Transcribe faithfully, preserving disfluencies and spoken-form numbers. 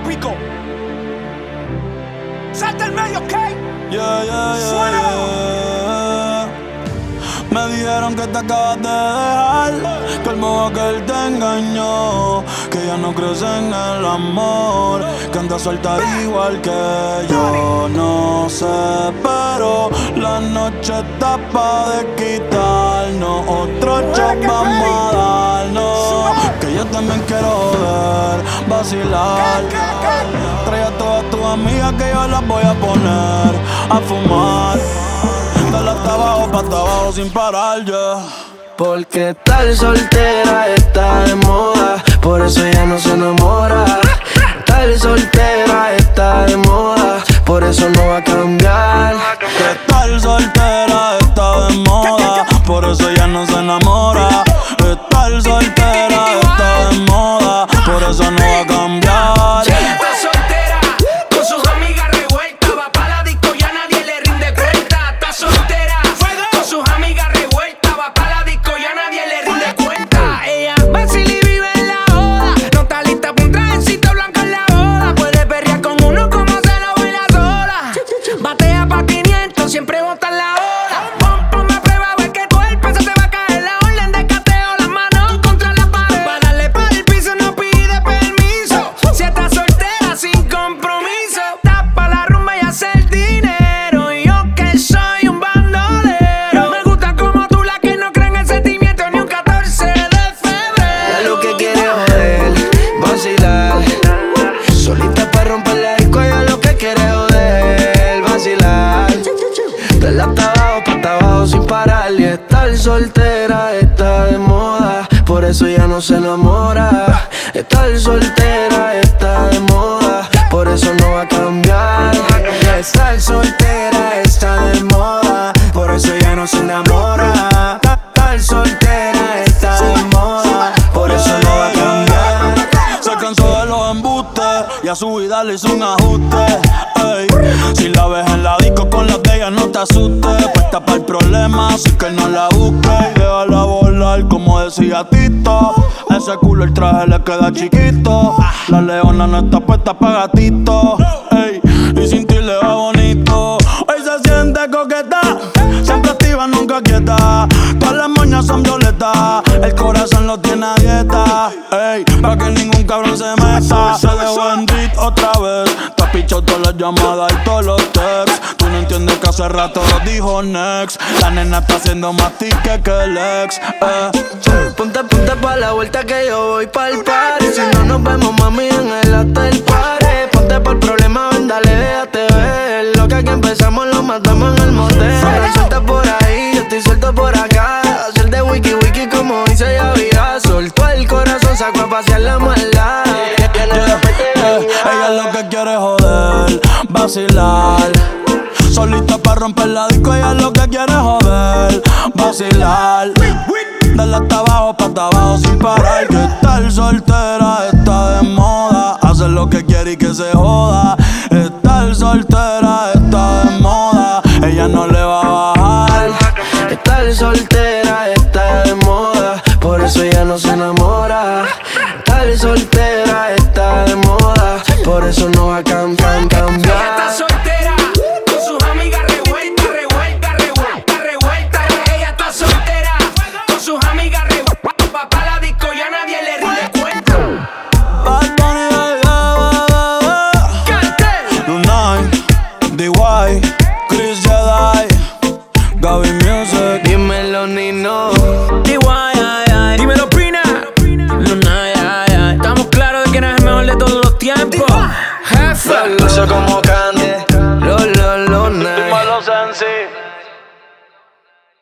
épico. Salta el medio, ¿ok? Yeah, yeah, yeah. Suénalo. Me dijeron que te acabas de dejar, que el modo que él te engañó, que ya no crees en el amor, que andas suelta igual que yo. No sé, pero la noche está pa' de quitarnos. Otro shot vamos a darnos, que yo también quiero ver, vacilar. Trae a todas tus amigas que yo las voy a poner a fumar. Dale hasta abajo, pa' hasta abajo sin parar, yeah. Porque estar soltera está de moda, por eso ella no se enamora. Estar soltera está de moda, por eso no va a cambiar. Que estar soltera está de moda, por eso ella no se enamora. Estar soltera está de moda, por eso no va a cambiar. Está soltera, con sus amigas revueltas, va pa' la disco y a nadie le rinde cuenta. Está soltera, con sus amigas revueltas, va pa' la disco y a nadie le rinde cuenta. Ella vacila y vive en la joda, no está lista pa' un trajecito blanco en la boda. Puede perrear con uno como se lo baila sola. Batea pa' quinientos, siempre bota en la hora. Pon, ponme a prueba, a ver que tu el peso te va a caer. La orden de cateo, las manos contra la pared. Pa' darle pa' el piso no pide permiso. Si estás soltera sin compromiso, tapa la rumba y hacer dinero. Y yo que soy un bandolero, me gusta como tú, la que no cree en el sentimiento ni un catorce de febrero. Ella lo que quiere es joder, vacilar. Solita pa' romper la disco, ella lo que quiere es joder, vacilar. Dale hasta abajo, pa' hasta abajo sin parar. Y estar soltera está de moda, por eso ella no se enamora. Estar soltera está de moda, por eso no va a cambiar. Estar soltera está de moda, por eso ella no se enamora. Estar soltera está de moda, por eso no va a cambiar. Se cansó de los embustes y a su vida le hizo un ajuste. Ey, si la ves en la disco con las de ella no te asustes. Puesta para el problema, así que no la busques. Y déjala volar como decía Tito. A ese culo el traje le queda chiquito. La leona no está puesta pa' gatito. Ey, y sin ti le va bonito. Hoy se siente coqueta, siempre activa, nunca quieta. Todas las moñas son violetas, el corazón lo tiene a dieta. Ey, pa' que ningún cabrón se meta. Se dejó en beat otra vez. Te has pichado todas las llamadas y todos los texts. Tú no entiendes que hace rato dijo next. La nena está haciendo más tique que el ex. Eh. Ponte, ponte pa' la vuelta que yo voy pa'l party. Si no nos vemos, mami, en el hotel party. Ponte pa'l problema, ven, dale, déjate ver. Lo que aquí empezamos lo matamos en el motel. Suelta por ahí, yo estoy suelto por acá. Hacer de wiki wiki como dice Yavira. Soltó el corazón, sacó a pasear la maldad. Yeah, yeah. Ella lo que quiere es joder, vacilar. Solita pa' romper la disco, ella lo que quiere es joder, vacilar. Dale hasta abajo, pa' hasta abajo sin parar. Que estar soltera está de moda, hacer lo que quiere y que se joda. Estar soltera está de moda, ella no le va a bajar. Estar soltera está de moda, por eso ella no se enamora. Estar soltera está de moda, por eso no va a cam cam cambiar. Ella está soltera, con sus amigas revueltas, revueltas, revueltas, revueltas. Ella está soltera, con sus amigas revueltas, va pa' la disco y a nadie le rinde cuenta. Bad Bunny, yeah, yeah, yeah. Cartel. Lunay, D Y, Chris Jedi, Gaby Music. Dímelo, Nino. D Y, ay, ay. Dímelo, Pina. Luna, ay, ay. Estamos claros de que no es el mejor de todos los tiempos. Jefe. Luce como Candy.